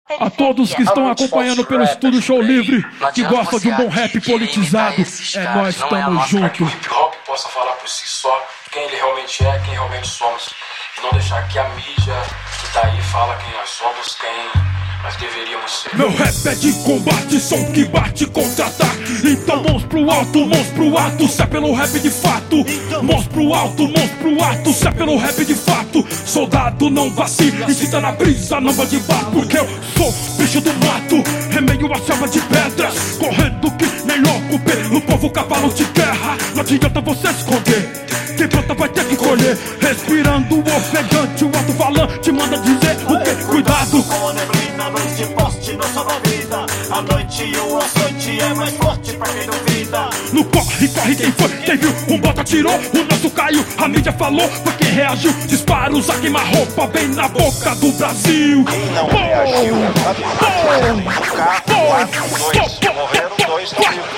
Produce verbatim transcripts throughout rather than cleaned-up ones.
A todos que estão acompanhando pelo Estúdio Show Livre, que gostam de um bom rap politizado, é nós estamos juntos. Que o hip hop possa falar por si só quem ele realmente é, quem realmente somos. E não deixar que a mídia que tá aí fala quem nós somos, quem nós deveríamos ser. Meu rap é de combate, som que bate contra-ataque. Então mãos pro alto, mãos pro alto, se é pelo rap de fato. Mãos pro alto, mãos pro alto, se é pelo rap de fato. Soldado não vacila, incita na brisa, não vai de bar. Porque eu sou bicho do mato, remeio a selva de pedras, correndo que nem louco pelo povo cavalo de guerra. Não adianta você esconder, quem planta vai ter que colher. Respirando ofegante, o alto-falante manda dizer o que? Cuidado com a neblina, luz de poste não salva a vida. A noite e o açoite é mais forte pra quem duvida. No corre, corre quem foi, quem viu, um bota tirou, o nosso caiu. A mídia falou, foi quem reagiu. Disparos a queima-roupa bem na boca do Brasil. Quem não reagiu, no carro, quatro, dois, morreram dois, não viu.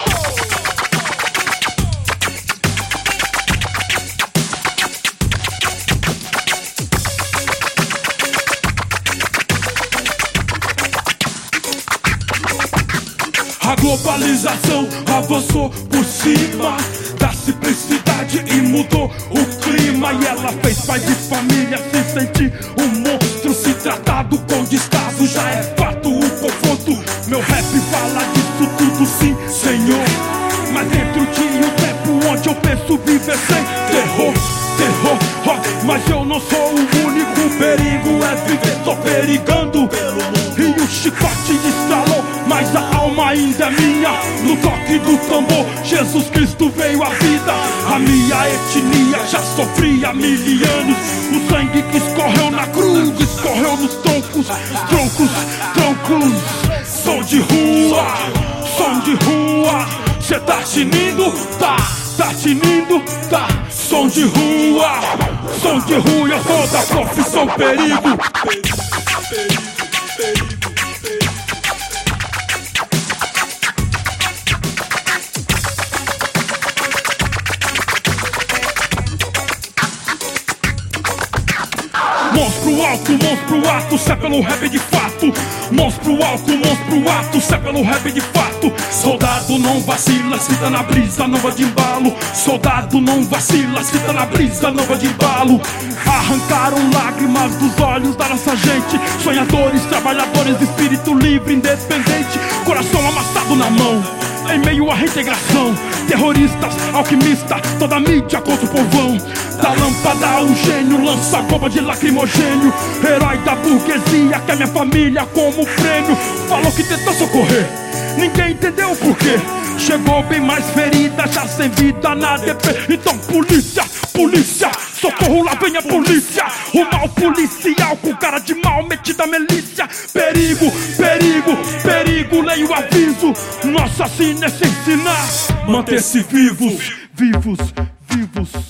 A globalização avançou por cima da simplicidade e mudou o clima. E ela fez pai de família se sentir um monstro. Se tratado com descaso já é fato o conforto. Meu rap fala disso tudo sim, senhor. Mas dentro de um tempo onde eu penso viver sem terror, terror, oh, mas eu não sou o único perigo, é viver, tô perigando pelo mundo. E o chicote estralou, mas a alma ainda é minha. No toque do tambor, Jesus Cristo veio à vida. A minha etnia já sofria há mil anos. O sangue que escorreu na cruz, escorreu nos troncos, troncos, troncos. Som de rua, som de rua. Cê tá tinindo? Tá, tá tinindo? Tá. Som de rua, som de rua. Eu sou da profissão perigo. Perigo, perigo, perigo. Mãos pro alto, mãos pro alto, se é pelo rap de fato. Mãos pro alto, mãos pro alto, se é pelo rap de fato. Soldado não vacila, se tá na brisa, não vai de embalo. Soldado não vacila, se tá na brisa, não vai de embalo. Arrancaram lágrimas dos olhos da nossa gente. Sonhadores, trabalhadores, espírito livre, independente. Coração amassado na mão, em meio à reintegração. Terroristas, alquimistas, toda a mídia contra o povão. Da lâmpada o gênio lança bomba de lacrimogênio. Herói da burguesia, quer minha família como prêmio. Falou que tentou socorrer, ninguém entendeu o porquê. Chegou bem mais ferida, já sem vida na D P. Então polícia, polícia, socorro, lá vem a polícia. O mal policial com cara de mal metida milícia. Perigo, perigo, perigo, leio o aviso. Nossa sina é se ensinar, manter-se vivos, vivos, vivos.